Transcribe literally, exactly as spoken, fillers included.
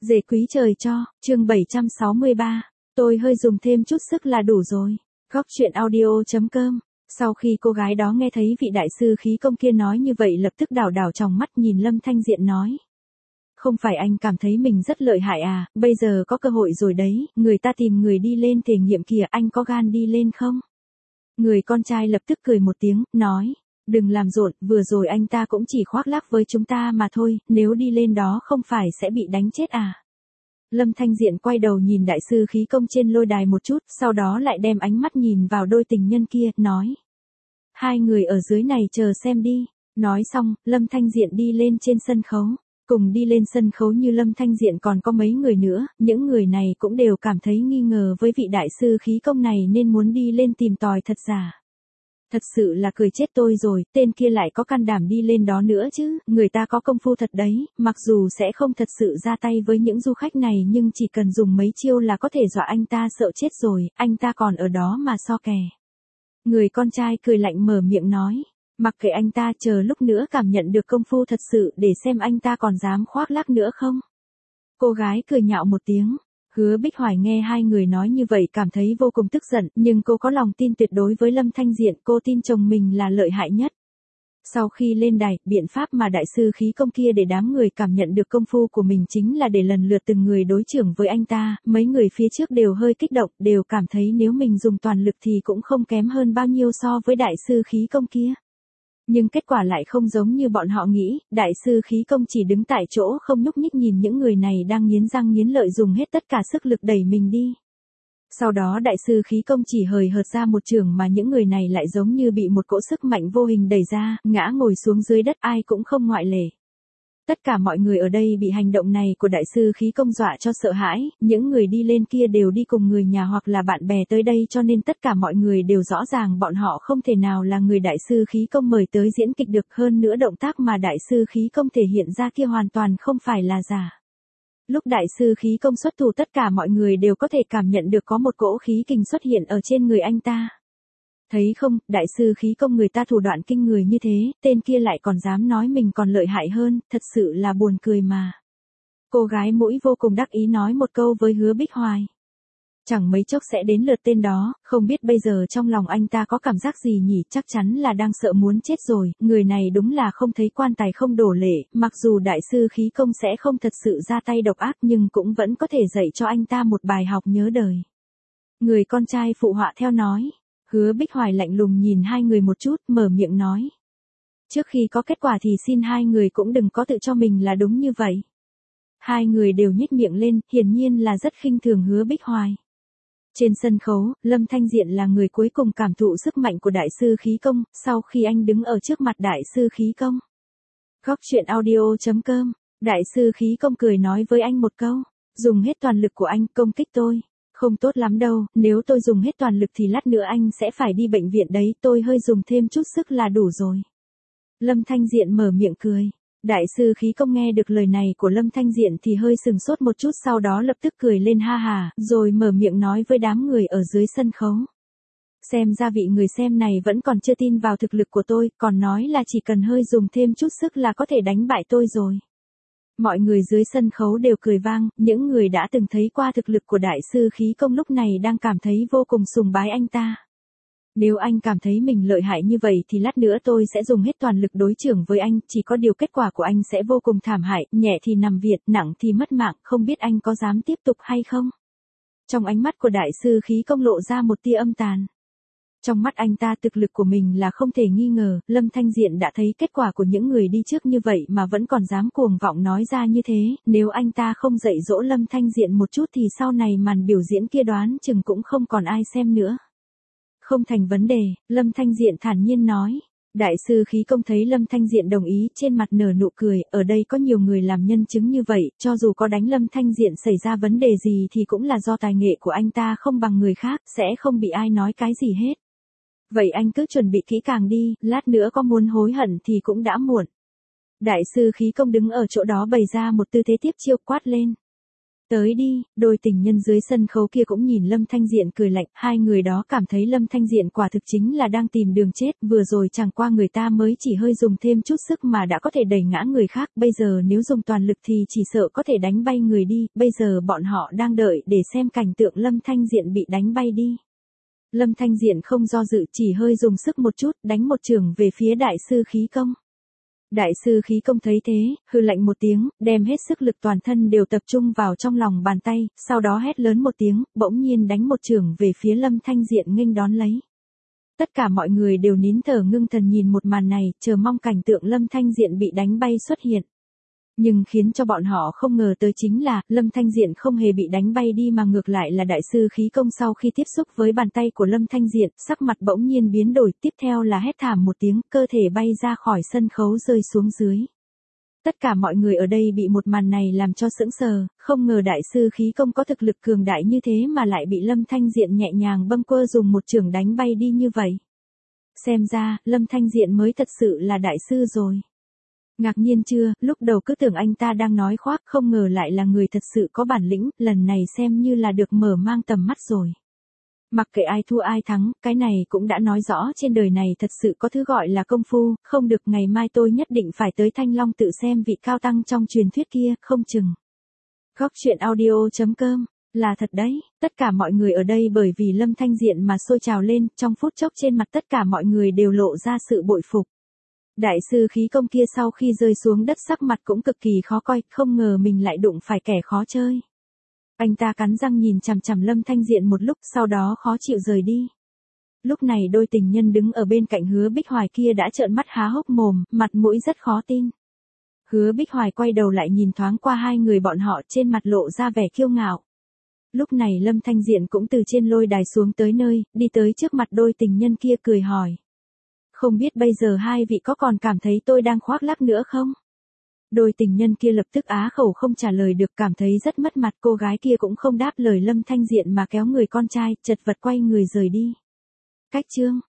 Dề quý trời cho, chương bảy trăm sáu mươi ba, tôi hơi dùng thêm chút sức là đủ rồi. Góc chuyện audio.com. Sau khi cô gái đó nghe thấy vị đại sư khí công kia nói như vậy lập tức đảo đảo tròng mắt nhìn Lâm Thanh Diện nói. Không phải anh cảm thấy mình rất lợi hại à, bây giờ có cơ hội rồi đấy, người ta tìm người đi lên thể nghiệm kìa, anh có gan đi lên không? Người con trai lập tức cười một tiếng, nói. Đừng làm rộn, vừa rồi anh ta cũng chỉ khoác lác với chúng ta mà thôi, nếu đi lên đó không phải sẽ bị đánh chết à? Lâm Thanh Diện quay đầu nhìn đại sư khí công trên lôi đài một chút, sau đó lại đem ánh mắt nhìn vào đôi tình nhân kia, nói. Hai người ở dưới này chờ xem đi. Nói xong, Lâm Thanh Diện đi lên trên sân khấu. Cùng đi lên sân khấu như Lâm Thanh Diện còn có mấy người nữa, những người này cũng đều cảm thấy nghi ngờ với vị đại sư khí công này nên muốn đi lên tìm tòi thật giả. Thật sự là cười chết tôi rồi, tên kia lại có can đảm đi lên đó nữa chứ, người ta có công phu thật đấy, mặc dù sẽ không thật sự ra tay với những du khách này nhưng chỉ cần dùng mấy chiêu là có thể dọa anh ta sợ chết rồi, anh ta còn ở đó mà so kè. Người con trai cười lạnh mở miệng nói, mặc kệ anh ta, chờ lúc nữa cảm nhận được công phu thật sự để xem anh ta còn dám khoác lác nữa không. Cô gái cười nhạo một tiếng. Hứa Bích Hoài nghe hai người nói như vậy cảm thấy vô cùng tức giận, nhưng cô có lòng tin tuyệt đối với Lâm Thanh Diện, cô tin chồng mình là lợi hại nhất. Sau khi lên đài, biện pháp mà đại sư khí công kia để đám người cảm nhận được công phu của mình chính là để lần lượt từng người đối chưởng với anh ta, mấy người phía trước đều hơi kích động, đều cảm thấy nếu mình dùng toàn lực thì cũng không kém hơn bao nhiêu so với đại sư khí công kia. Nhưng kết quả lại không giống như bọn họ nghĩ, đại sư khí công chỉ đứng tại chỗ không nhúc nhích nhìn những người này đang nghiến răng nghiến lợi dùng hết tất cả sức lực đẩy mình đi. Sau đó đại sư khí công chỉ hời hợt ra một trường mà những người này lại giống như bị một cỗ sức mạnh vô hình đẩy ra, ngã ngồi xuống dưới đất, ai cũng không ngoại lệ. Tất cả mọi người ở đây bị hành động này của đại sư khí công dọa cho sợ hãi, những người đi lên kia đều đi cùng người nhà hoặc là bạn bè tới đây cho nên tất cả mọi người đều rõ ràng bọn họ không thể nào là người đại sư khí công mời tới diễn kịch được, hơn nữa động tác mà đại sư khí công thể hiện ra kia hoàn toàn không phải là giả. Lúc đại sư khí công xuất thủ tất cả mọi người đều có thể cảm nhận được có một cỗ khí kình xuất hiện ở trên người anh ta. Thấy không, đại sư khí công người ta thủ đoạn kinh người như thế, tên kia lại còn dám nói mình còn lợi hại hơn, thật sự là buồn cười mà. Cô gái mũi vô cùng đắc ý nói một câu với Hứa Bích Hoài. Chẳng mấy chốc sẽ đến lượt tên đó, không biết bây giờ trong lòng anh ta có cảm giác gì nhỉ, chắc chắn là đang sợ muốn chết rồi, người này đúng là không thấy quan tài không đổ lệ, mặc dù đại sư khí công sẽ không thật sự ra tay độc ác nhưng cũng vẫn có thể dạy cho anh ta một bài học nhớ đời. Người con trai phụ họa theo nói. Hứa Bích Hoài lạnh lùng nhìn hai người một chút, mở miệng nói. Trước khi có kết quả thì xin hai người cũng đừng có tự cho mình là đúng như vậy. Hai người đều nhếch miệng lên, hiển nhiên là rất khinh thường Hứa Bích Hoài. Trên sân khấu, Lâm Thanh Diện là người cuối cùng cảm thụ sức mạnh của đại sư khí công, sau khi anh đứng ở trước mặt đại sư khí công. Góc chuyện audio.com, đại sư khí công cười nói với anh một câu, dùng hết toàn lực của anh công kích tôi. Không tốt lắm đâu, nếu tôi dùng hết toàn lực thì lát nữa anh sẽ phải đi bệnh viện đấy, tôi hơi dùng thêm chút sức là đủ rồi. Lâm Thanh Diện mở miệng cười. Đại sư khí công nghe được lời này của Lâm Thanh Diện thì hơi sừng sốt một chút, sau đó lập tức cười lên ha hà, rồi mở miệng nói với đám người ở dưới sân khấu. Xem ra vị người xem này vẫn còn chưa tin vào thực lực của tôi, còn nói là chỉ cần hơi dùng thêm chút sức là có thể đánh bại tôi rồi. Mọi người dưới sân khấu đều cười vang, những người đã từng thấy qua thực lực của đại sư khí công lúc này đang cảm thấy vô cùng sùng bái anh ta. Nếu anh cảm thấy mình lợi hại như vậy thì lát nữa tôi sẽ dùng hết toàn lực đối chưởng với anh, chỉ có điều kết quả của anh sẽ vô cùng thảm hại, nhẹ thì nằm viện, nặng thì mất mạng, không biết anh có dám tiếp tục hay không? Trong ánh mắt của đại sư khí công lộ ra một tia âm tàn. Trong mắt anh ta thực lực của mình là không thể nghi ngờ, Lâm Thanh Diện đã thấy kết quả của những người đi trước như vậy mà vẫn còn dám cuồng vọng nói ra như thế, nếu anh ta không dạy dỗ Lâm Thanh Diện một chút thì sau này màn biểu diễn kia đoán chừng cũng không còn ai xem nữa. Không thành vấn đề, Lâm Thanh Diện thản nhiên nói. Đại sư khí công thấy Lâm Thanh Diện đồng ý, trên mặt nở nụ cười, ở đây có nhiều người làm nhân chứng như vậy, cho dù có đánh Lâm Thanh Diện xảy ra vấn đề gì thì cũng là do tài nghệ của anh ta không bằng người khác, sẽ không bị ai nói cái gì hết. Vậy anh cứ chuẩn bị kỹ càng đi, lát nữa có muốn hối hận thì cũng đã muộn. Đại sư khí công đứng ở chỗ đó bày ra một tư thế tiếp chiêu quát lên. Tới đi, đôi tình nhân dưới sân khấu kia cũng nhìn Lâm Thanh Diện cười lạnh, hai người đó cảm thấy Lâm Thanh Diện quả thực chính là đang tìm đường chết, vừa rồi chẳng qua người ta mới chỉ hơi dùng thêm chút sức mà đã có thể đẩy ngã người khác, bây giờ nếu dùng toàn lực thì chỉ sợ có thể đánh bay người đi, bây giờ bọn họ đang đợi để xem cảnh tượng Lâm Thanh Diện bị đánh bay đi. Lâm Thanh Diện không do dự, chỉ hơi dùng sức một chút, đánh một chưởng về phía đại sư khí công. Đại sư khí công thấy thế, hừ lạnh một tiếng, đem hết sức lực toàn thân đều tập trung vào trong lòng bàn tay, sau đó hét lớn một tiếng, bỗng nhiên đánh một chưởng về phía Lâm Thanh Diện nghênh đón lấy. Tất cả mọi người đều nín thở ngưng thần nhìn một màn này, chờ mong cảnh tượng Lâm Thanh Diện bị đánh bay xuất hiện. Nhưng khiến cho bọn họ không ngờ tới chính là, Lâm Thanh Diện không hề bị đánh bay đi mà ngược lại là đại sư khí công sau khi tiếp xúc với bàn tay của Lâm Thanh Diện, sắc mặt bỗng nhiên biến đổi, tiếp theo là hét thảm một tiếng, cơ thể bay ra khỏi sân khấu rơi xuống dưới. Tất cả mọi người ở đây bị một màn này làm cho sững sờ, không ngờ đại sư khí công có thực lực cường đại như thế mà lại bị Lâm Thanh Diện nhẹ nhàng bâng quơ dùng một chưởng đánh bay đi như vậy. Xem ra, Lâm Thanh Diện mới thật sự là đại sư rồi. Ngạc nhiên chưa, lúc đầu cứ tưởng anh ta đang nói khoác, không ngờ lại là người thật sự có bản lĩnh, lần này xem như là được mở mang tầm mắt rồi. Mặc kệ ai thua ai thắng, cái này cũng đã nói rõ trên đời này thật sự có thứ gọi là công phu, không được, ngày mai tôi nhất định phải tới Thanh Long tự xem vị cao tăng trong truyền thuyết kia, không chừng. Góc truyện audio chấm com, là thật đấy, tất cả mọi người ở đây bởi vì Lâm Thanh Diện mà sôi trào lên, trong phút chốc trên mặt tất cả mọi người đều lộ ra sự bội phục. Đại sư khí công kia sau khi rơi xuống đất sắc mặt cũng cực kỳ khó coi, không ngờ mình lại đụng phải kẻ khó chơi. Anh ta cắn răng nhìn chằm chằm Lâm Thanh Diện một lúc, sau đó khó chịu rời đi. Lúc này đôi tình nhân đứng ở bên cạnh Hứa Bích Hoài kia đã trợn mắt há hốc mồm, mặt mũi rất khó tin. Hứa Bích Hoài quay đầu lại nhìn thoáng qua hai người bọn họ, trên mặt lộ ra vẻ kiêu ngạo. Lúc này Lâm Thanh Diện cũng từ trên lôi đài xuống tới nơi, đi tới trước mặt đôi tình nhân kia cười hỏi. Không biết bây giờ hai vị có còn cảm thấy tôi đang khoác lác nữa không? Đôi tình nhân kia lập tức á khẩu không trả lời được, cảm thấy rất mất mặt, cô gái kia cũng không đáp lời Lâm Thanh Diện mà kéo người con trai, chật vật quay người rời đi. Cách chương